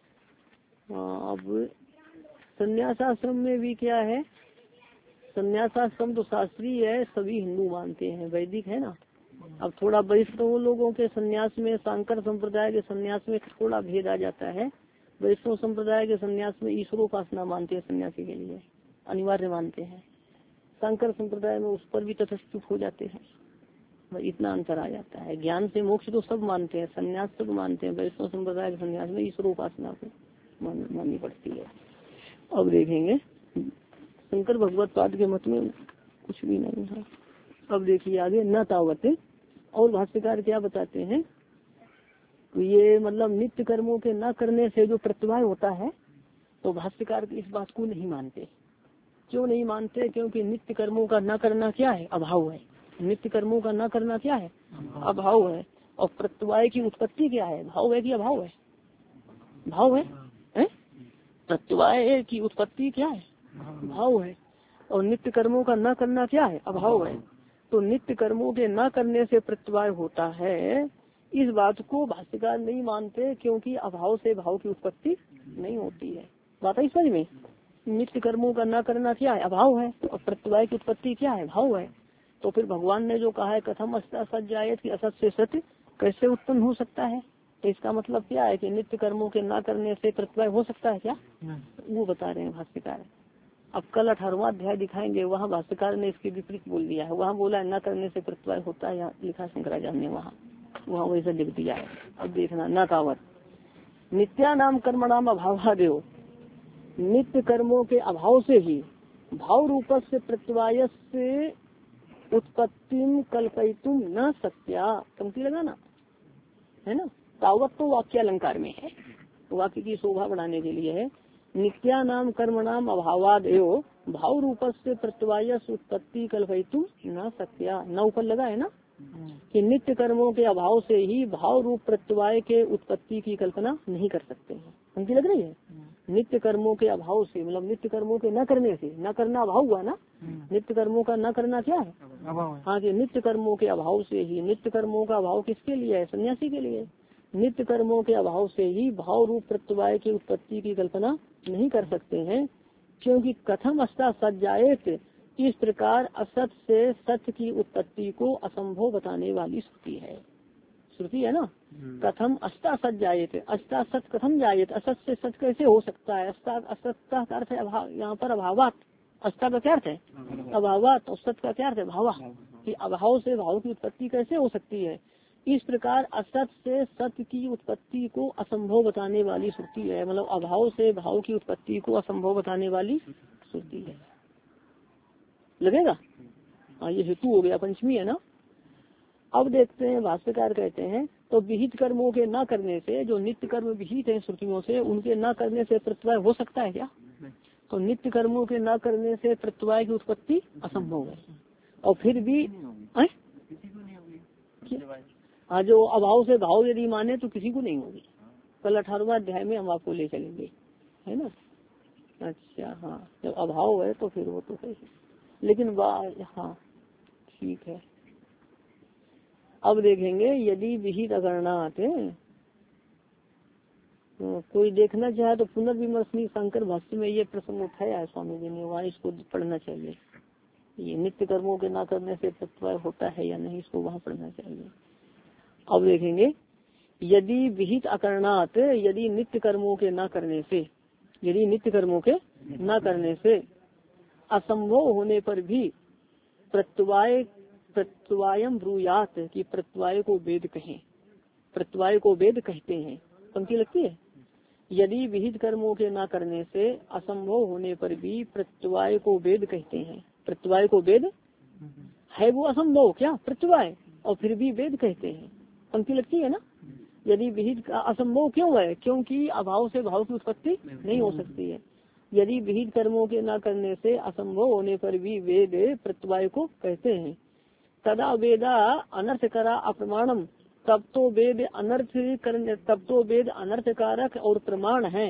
अब संन्यासाश्रम में भी क्या है, संन्यासाश्रम तो शास्त्रीय है, सभी हिंदू मानते हैं, वैदिक है ना। अब थोड़ा वैष्णव लोगों के सन्यास में, शांकर संप्रदाय के सन्यास में थोड़ा भेद आ जाता है। वैष्णव संप्रदाय के सन्यास में ईश्वरोपासना मानते हैं, सन्यासी के लिए अनिवार्य मानते हैं। शंकर संप्रदाय में उस पर भी तटस्थ हो जाते हैं, इतना अंतर आ जाता है। ज्ञान से मोक्ष तो सब मानते हैं, संन्यास सब मानते हैं। वैष्णव संप्रदाय के संन्यास में ईश्वर उपासना को मान, माननी पड़ती है। अब देखेंगे शंकर भगवत पाद के मत में कुछ भी नहीं है। अब देखिए आगे, न तावत, और भाष्यकार क्या बताते हैं, तो ये मतलब नित्य कर्मों के न करने से जो प्रत्यवाय होता है, तो भाष्यकार इस बात को नहीं मानते। क्यों नहीं मानते, क्योंकि नित्य कर्मों का न करना क्या है, अभाव है। नित्य कर्मों का न करना क्या है, अभाव है। और प्रत्यवाय की उत्पत्ति क्या है, भाव है कि अभाव है, भाव है, है? प्रत्यवाय की उत्पत्ति क्या है, भाव है। और नित्य कर्मों का न करना क्या है, अभाव है। तो नित्य कर्मों के न करने से प्रत्यवाय होता है, इस बात को भाष्यकार नहीं मानते, क्योंकि अभाव से भाव की उत्पत्ति नहीं होती है। बात है समझ में। नित्य कर्मों का न करना क्या है, अभाव है, और प्रत्यवाय की उत्पत्ति क्या है, भाव है। तो फिर भगवान ने जो कहा है कथम असत जायत कि असत से सत्य कैसे उत्पन्न हो सकता है, तो इसका मतलब क्या है कि नित्य कर्मों के न करने से प्रत्यवाय हो सकता है क्या, वो बता रहे हैं भाष्यकार। अब कल अठारहवां अध्याय दिखाएंगे, वहाँ भाष्यकार ने इसके विपरीत बोल दिया है। वहाँ बोला है न करने से प्रत्यवाय होता है, यहाँ लिखा शंकराचार्य ने, वहाँ वहाँ वैसा लिख दिया है। अब देखना, न तावत नित्या नाम कर्म नाम अभाव देव, नित्य कर्मों के अभाव से ही भाव रूप से प्रत्यवाय से उत्पत्ति कल्पयितुम न शक्या। पंक्ति लगाना है ना। तावत तो वाक्य अलंकार में है, वाक्य की शोभा बढ़ाने के लिए है। नित्या नाम कर्म नाम अभावाद एवं भाव रूप से प्रत्यवाय उत्पत्ति कल्पयितुम न शक्या। न ऊपर लगा है ना कि नित्य कर्मों के अभाव से ही भाव रूप प्रत्यवाय के उत्पत्ति की कल्पना नहीं कर सकते हैं। पंक्ति लग रही है। नित्य कर्मों के अभाव से मतलब नित्य कर्मों के न करने से, न करना अभाव हुआ ना, नित्य कर्मों का न करना क्या है हाँ जी। नित्य कर्मों के अभाव से ही, नित्य कर्मों का अभाव किसके लिए है, सन्यासी के लिए। नित्य कर्मों के अभाव से ही भाव रूप प्रत्यवाय की उत्पत्ति की कल्पना नहीं कर सकते हैं, क्योंकि कथम अस्ता सज्जायत, इस प्रकार असत से सत्य की उत्पत्ति को असंभव बताने वाली श्रुति है। श्रुति है ना। कथम अस्ता सत जायत, अस्ता सत कथम जायत, असत से सत कैसे हो सकता है। अस्ता असत्ता का अर्थ है अभाव, यहाँ पर अभावात। अस्ता का क्या अर्थ है अभावात, और सत का क्या अर्थ है भावा, कि अभाव से भाव की उत्पत्ति कैसे हो सकती है। इस प्रकार असत से सत्य की उत्पत्ति को असंभव बताने वाली श्रुति है। मतलब अभाव से भाव की उत्पत्ति को असंभव बताने वाली श्रुति है। लगेगा हाँ, ये हेतु हो गया, पंचमी है ना। अब देखते हैं भाष्यकार कहते हैं तो विहित कर्मों के न करने से, जो नित्य कर्म विहित है श्रुतियों से, उनके न करने से प्रत्यवाय हो सकता है क्या। तो नित्य कर्मों के न करने से प्रत्यवाय की उत्पत्ति असंभव है। और फिर भी हाँ, जो अभाव से भाव यदि माने तो किसी को नहीं होगी। कल अठारहवां अध्याय में हम आपको ले चलेंगे, है ना। अच्छा हाँ, जब अभाव है तो फिर वो तो है, लेकिन हाँ ठीक है। अब देखेंगे यदि विहित अगरणात, तो कोई देखना चाहे तो पुनर्विमर्शनी शंकर भाष्य में ये प्रसंग उठाया है स्वामी जी ने, वहाँ इसको पढ़ना चाहिए। ये नित्य कर्मों के ना करने से प्रत्यय होता है या नहीं, इसको वहाँ पढ़ना चाहिए। अब देखेंगे यदि विहित अकरणात, यदि नित्य कर्मों के ना करने से, यदि नित्य कर्मों के ना करने से असंभव होने पर भी प्रत्यवाय प्रत्यवायम ब्रूयात, की प्रत्यवाय को वेद कहें, प्रत्यवाय को वेद कहते हैं। पंक्ति लगती है। यदि विहित कर्मों के ना करने से असंभव होने पर भी प्रत्यवाय को वेद कहते हैं। प्रत्यवाय को वेद है वो असंभव क्या प्रत्यवाय, और फिर भी वेद कहते हैं। पंक्ति लगती है ना। यदि विहित असंभव क्यों है, क्योंकि अभाव से भाव की उत्पत्ति नहीं हो सकती है। यदि विहित कर्मों के ना करने से असंभव होने पर भी वेद प्रत्यवाय को कहते हैं। तदा वेदा अनर्थ करा अप्रमाणम, तब तो वेद अनर्थ करने, तब तो वेद अनर्थकारक और प्रमाण है।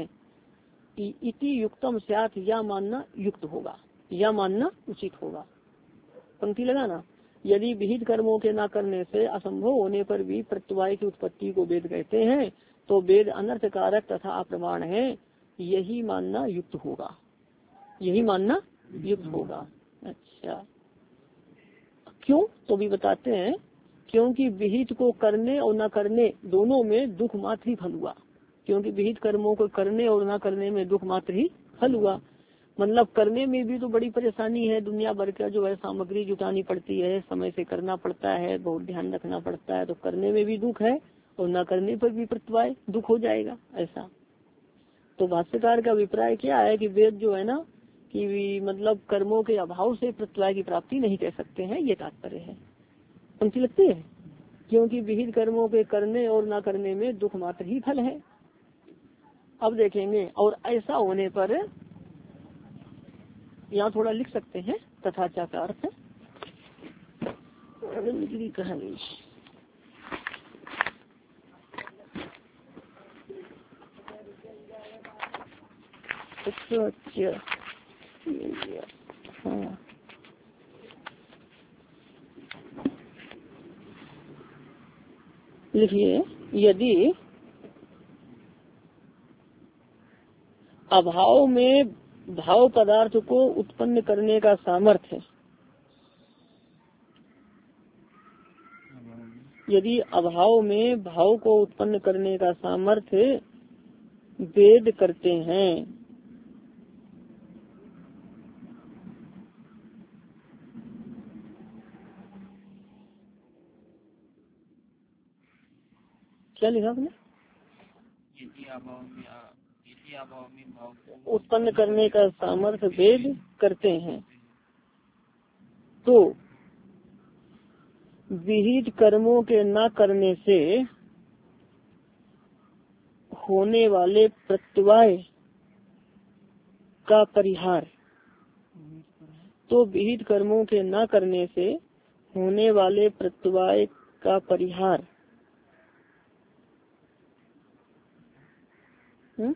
इति युक्तम स्यात्, या मानना युक्त होगा, या मानना उचित होगा। पंक्ति लगाना। यदि विहित कर्मों के ना करने से असंभव होने पर भी प्रत्यवाय की उत्पत्ति को वेद कहते हैं, तो वेद अनर्थकारक तथा अप्रमाण है, यही मानना युक्त होगा, यही मानना युक्त होगा। अच्छा क्यों, तो भी बताते हैं। क्योंकि विहित को करने और न करने दोनों में दुख मात्र ही फल हुआ। क्योंकि विहित कर्मों को करने और न करने में दुख मात्र ही फल हुआ। मतलब करने में भी तो बड़ी परेशानी है, दुनिया भर का जो है सामग्री जुटानी पड़ती है, समय से करना पड़ता है, बहुत ध्यान रखना पड़ता है, तो करने में भी दुख है और न करने पर भी प्रत्यवाय दुख हो जाएगा ऐसा। तो भाष्यकार का अभिप्राय क्या है कि वेद जो है ना कि मतलब कर्मों के अभाव से प्रत्यवाय की प्राप्ति नहीं कह सकते हैं, ये तात्पर्य है। पंक्ति लगती है। क्योंकि विहित कर्मों के करने और ना करने में दुख मात्र ही फल है। अब देखेंगे और ऐसा होने पर यहाँ थोड़ा लिख सकते हैं तथा क्या का अर्थ कहानी। अच्छा हाँ लिखिए। यदि अभाव में भाव पदार्थ को उत्पन्न करने का सामर्थ्य, यदि अभाव में भाव को उत्पन्न करने का सामर्थ्य वेद करते हैं, क्या लिखा आपने। यदि अभाव में उत्पन्न करने का सामर्थ्य वेद करते हैं। तो विहित कर्मों के न करने से होने वाले प्रत्यवाय का परिहार, तो विहित कर्मों के न करने से होने वाले प्रत्यवाय का परिहार हुँ?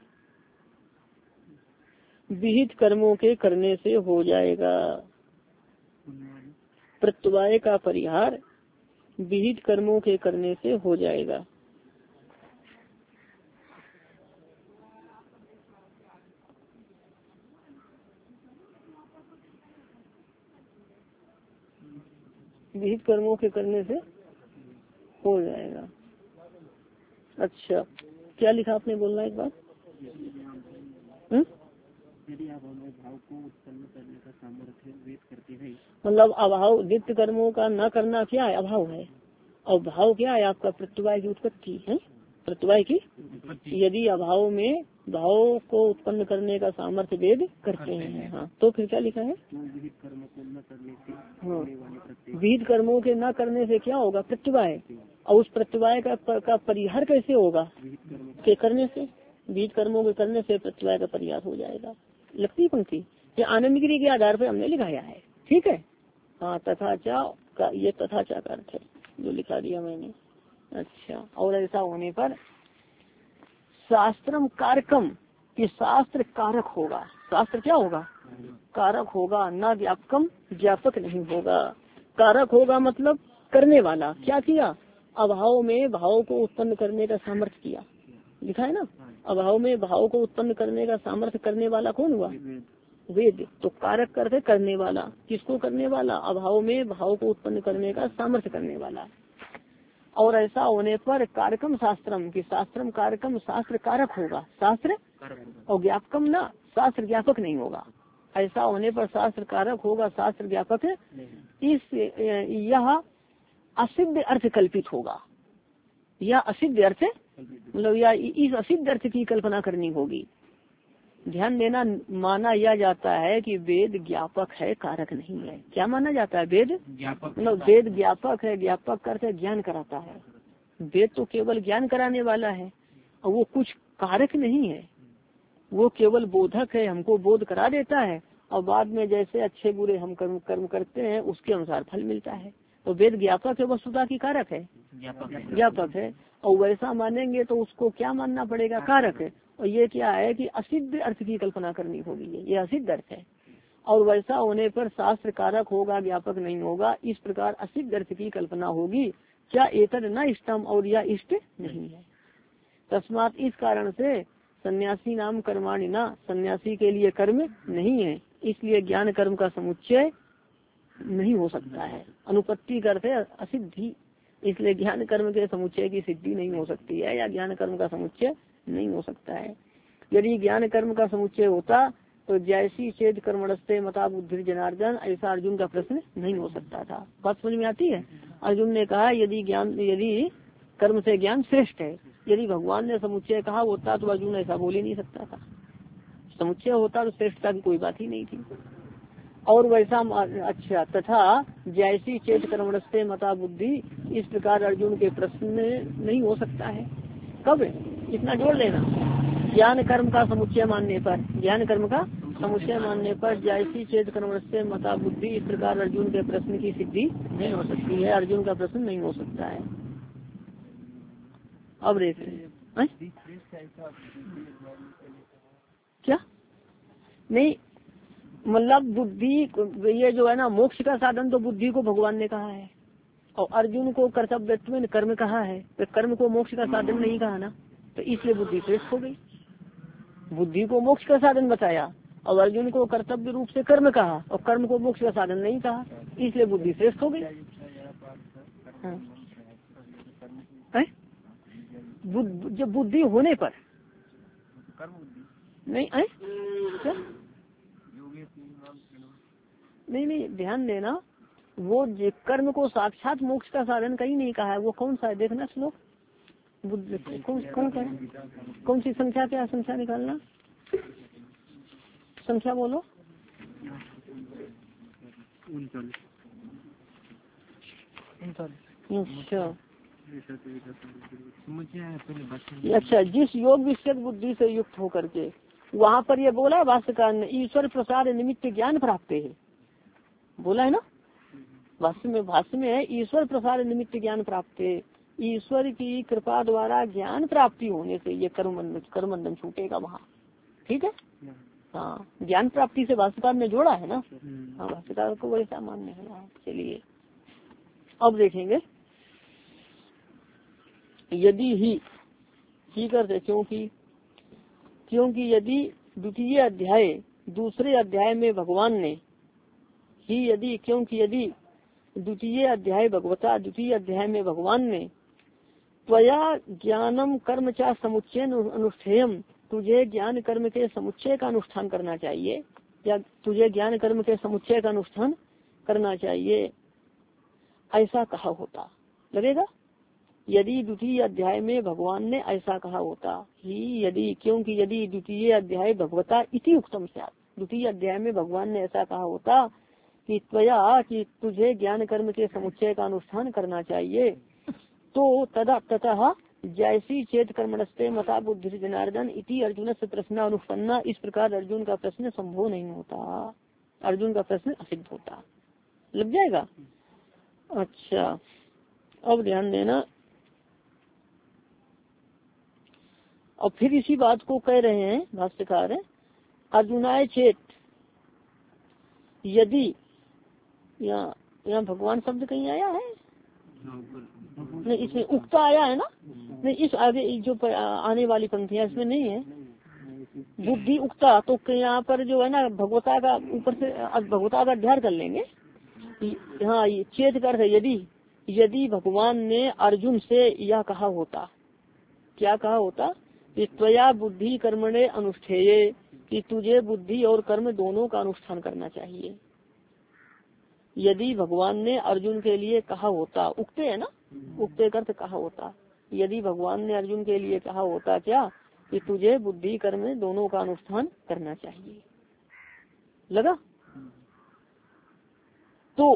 विहित कर्मों के करने से हो जाएगा। प्रत्यवाय का परिहार विहित कर्मों के करने से हो जाएगा। विहित कर्मों के करने से हो जाएगा। अच्छा, क्या लिखा आपने, बोलना एक बार। यदि आप भाव को उत्पन्न करने का सामर्थ्य वेद करते हैं, मतलब अभाव नित्य कर्मों का न करना क्या है, अभाव है। और भाव क्या है आपका, प्रत्यवाय की उत्पत्ति है, प्रत्यवाय की। यदि अभाव में भाव को उत्पन्न करने का सामर्थ्य वेद करते हैं। हाँ, तो फिर क्या लिखा है, विहित कर्म को न करने से हाँ, विहित कर्मों के न करने से क्या होगा, प्रत्यवाय। और उस प्रत्यवाय का, का परिहार कैसे होगा, के करने से। विहित कर्मों के करने से प्रत्यवाय का परिहार हो जाएगा। लगती पंक्ति ये आनंदगिरी के आधार पर हमने लिखाया है, ठीक है। हाँ, तथा चा का, ये तथा चा का अर्थ है जो लिखा दिया मैंने। अच्छा, और ऐसा होने पर शास्त्रम कारकम, कि शास्त्र कारक होगा। शास्त्र क्या होगा, कारक होगा, न व्यापकम, व्यापक नहीं होगा। कारक होगा मतलब करने वाला। क्या किया, अभाव में भाव को उत्पन्न करने का सामर्थ्य किया, लिखा है ना। अभाव में भाव को उत्पन्न करने का सामर्थ्य करने वाला कौन हुआ, वेद। तो कारक करते करने वाला, किसको करने वाला, अभाव में भाव को उत्पन्न करने का सामर्थ्य करने वाला। और ऐसा होने पर कारकम शास्त्रम, की शास्त्रम कारकम, शास्त्र कारक होगा, शास्त्र और ज्ञापकम ना, शास्त्र ज्ञापक नहीं होगा। ऐसा होने पर शास्त्र कारक होगा, शास्त्र ज्ञापक। इस यह असिद्ध अर्थ कल्पित होगा, यह असिद्ध अर्थ मतलब या इस असिद्ध अर्थ की कल्पना करनी होगी। ध्यान देना, माना यह जाता है कि वेद ज्ञापक है, कारक नहीं है। क्या माना जाता है, वेद मतलब वेद ज्ञापक है, ज्ञापक करते ज्ञान कराता है। वेद तो केवल ज्ञान कराने वाला है और वो कुछ कारक नहीं है, वो केवल बोधक है, हमको बोध करा देता है और बाद में जैसे अच्छे बुरे हम कर्म कर्म करते हैं उसके अनुसार फल मिलता है। तो वेद ज्ञापक है, वस्तुता की कारक है, ज्ञापक है। और वैसा मानेंगे तो उसको क्या मानना पड़ेगा, कारक है। और ये क्या है कि असिद्ध अर्थ की कल्पना करनी होगी, ये असिद्ध अर्थ है। और वैसा होने पर शास्त्र कारक होगा, ज्ञापक नहीं होगा। इस प्रकार असिद्ध अर्थ की कल्पना होगी। क्या एतद न इष्टम, और यह इष्ट नहीं है। तस्मात, इस कारण से सन्यासी नाम कर्माणि ना, सन्यासी के लिए कर्म नहीं है, इसलिए ज्ञान कर्म का समुच्चय नहीं हो सकता है। अनुपत्ति करते असिद्धि, इसलिए ज्ञान कर्म के समुच्चय की सिद्धि नहीं हो सकती है, या ज्ञान कर्म का समुच्चय नहीं हो सकता है। यदि ज्ञान कर्म का समुच्चय होता तो जैसी चेत कर्मणस्ते मता बुद्धि जनार्दन, ऐसा अर्जुन का प्रश्न नहीं हो सकता था। बात समझ में आती है। अर्जुन ने कहा यदि ज्ञान यदि कर्म से ज्ञान श्रेष्ठ है, यदि भगवान ने समुच्चय कहा होता तो अर्जुन ऐसा बोल ही नहीं सकता था। समुच्चय होता तो श्रेष्ठता की कोई बात ही नहीं थी। और वैसा अच्छा, तथा जैसी चेत कर्मणस्ते मता बुद्धि, इस प्रकार अर्जुन के प्रश्न नहीं हो सकता है। कब, इतना जोड़ लेना, ज्ञान कर्म का समुच्चय मानने पर, ज्ञान कर्म का समुच्चय मानने पर जैसी चेत कर्मणस्ते मता बुद्धि, इस प्रकार अर्जुन के प्रश्न की सिद्धि नहीं हो सकती है, अर्जुन का प्रश्न नहीं हो सकता है। अब देखिए क्या नहीं, मतलब बुद्धि ये जो है ना, मोक्ष का साधन तो बुद्धि को भगवान ने कहा है और अर्जुन को कर्तव्यत्व में कर्म कहा है, तो कर्म को मोक्ष का साधन नहीं कहा ना, तो इसलिए बुद्धि श्रेष्ठ हो गई। बुद्धि को मोक्ष का साधन बताया और अर्जुन को कर्तव्य रूप से कर्म कहा और कर्म को मोक्ष का साधन नहीं कहा, इसलिए बुद्धि श्रेष्ठ हो गई। हाँ। जब बुद्धि होने पर नहीं है क्या, नहीं नहीं ध्यान देना, वो कर्म को साक्षात मोक्ष का साधन कहीं नहीं कहा है। वो कौन सा है देखना श्लोक, बुद्धि कौन कौन सा, कौन सी संख्या, क्या संख्या निकालना, संख्या बोलो। अच्छा अच्छा जिस योग विषयक बुद्धि से युक्त होकर के, वहाँ पर ये बोला भाष्यकार ने ईश्वर प्रसाद निमित्त ज्ञान प्राप्त है, बोला है ना भाष्य में। भाष्य में है ईश्वर प्रसाद निमित्त ज्ञान प्राप्त है, ईश्वर की कृपा द्वारा ज्ञान प्राप्ति होने से ये कर्म कर्मबंधन छूटेगा वहाँ। ठीक है, हाँ ज्ञान प्राप्ति से भाष्यकार ने जोड़ा है ना। हाँ भाष्यकार को वैसा मानने है ना। चलिए अब देखेंगे यदि ही ही करते क्योंकि क्योंकि यदि द्वितीय अध्याय दूसरे अध्याय में भगवान ने ही यदि क्योंकि यदि द्वितीय अध्याय भगवता द्वितीय अध्याय में भगवान ने त्वया ज्ञानम कर्म चा समुच्चय अनुष्ठेयम, तुझे ज्ञान कर्म के समुच्चय का अनुष्ठान करना चाहिए, या तुझे ज्ञान कर्म के समुच्चय का अनुष्ठान करना चाहिए, ऐसा कहा होता लगेगा। यदि द्वितीय अध्याय में भगवान ने ऐसा कहा होता ही यदि क्योंकि यदि द्वितीय अध्याय भगवता इति उत्तम स्यात्, द्वितीय अध्याय में भगवान ने ऐसा कहा होता कि त्वया कि तुझे ज्ञान कर्म के समुच्चय का अनुष्ठान करना चाहिए, तो तदा ततः जैसी चेत कर्मणस्ते मता बुद्धि जनार्दन इति अर्जुन से प्रश्न अनुष्पन्ना, इस प्रकार अर्जुन का प्रश्न संभव नहीं होता, अर्जुन का प्रश्न असिद्ध होता। लग जाएगा। अच्छा अब ध्यान देना, और फिर इसी बात को कह रहे हैं भाष्यकार अर्जुनाय चेत, यदि यहाँ यहाँ भगवान शब्द कहीं आया है नहीं, इसमें उक्ता आया है ना, नहीं इस आगे जो आने वाली पंक्तियां इसमें नहीं है बुद्धि उक्ता, तो यहाँ पर जो है ना भगवता का ऊपर से भगवता का अध्ययन कर लेंगे। हाँ चेत कर यदि यदि भगवान ने अर्जुन से यह कहा होता, क्या कहा होता कि त्वया बुद्धि कर्मणे अनुष्ठेय, कि तुझे बुद्धि और कर्म दोनों का अनुष्ठान करना चाहिए। यदि भगवान ने अर्जुन के लिए कहा होता, उक्ते है ना, उक्ते करते कहा होता, यदि भगवान ने अर्जुन के लिए कहा होता क्या कि तुझे बुद्धि कर्म दोनों का अनुष्ठान करना चाहिए, लगा तो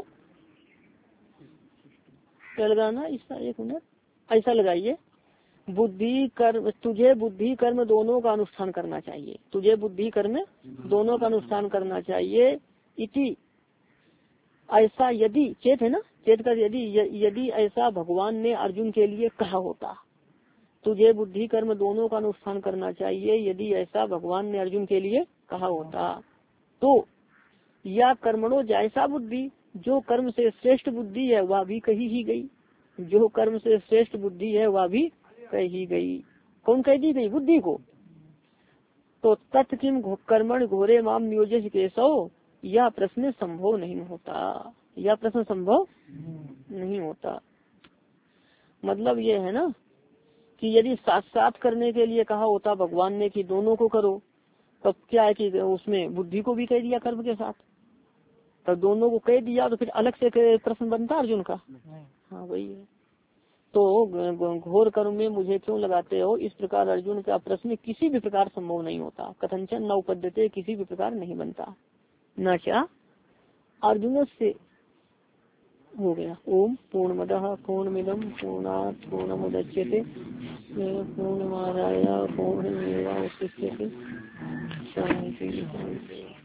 क्या लगाना इसका एक मिनट ऐसा लगाइए, बुद्धि कर्म तुझे बुद्धि कर्म दोनों का अनुष्ठान करना चाहिए, तुझे बुद्धि कर्म दोनों का अनुष्ठान करना चाहिए इति ऐसा यदि चेत है ना, चेत कर यदि यदि ऐसा भगवान ने अर्जुन के लिए कहा होता, तुझे बुद्धि कर्म दोनों का अनुष्ठान करना चाहिए, यदि ऐसा भगवान ने अर्जुन के लिए कहा होता, तो या कर्मणो जैसा बुद्धि, जो कर्म से श्रेष्ठ बुद्धि है वह भी कही ही गई, जो कर्म से श्रेष्ठ बुद्धि है वह भी कही गई। कौन कह दी गई? बुद्धि को। तो तत् किम कर्मण घोरे माम नियोजित केशव, यह प्रश्न संभव नहीं होता, यह प्रश्न संभव नहीं होता। मतलब ये है ना कि यदि साथ साथ करने के लिए कहा होता भगवान ने कि दोनों को करो, तब क्या है कि उसमें बुद्धि को भी कह दिया कर्म के साथ, तब दोनों को कह दिया तो फिर अलग से प्रश्न बनता अर्जुन का। हाँ वही है। तो घोर कर्म में मुझे क्यों लगाते हो, इस प्रकार अर्जुन का प्रश्न किसी भी प्रकार संभव नहीं होता, कथंचन न उपद्यते, किसी भी प्रकार नहीं बनता। न क्या अर्जुन से हो गया। ओम पूर्णमदः पूर्णमिदं पूर्णात् पूर्णमुदच्यते पूर्णमादाय पूर्णमेवावशिष्यते। शांति शांति।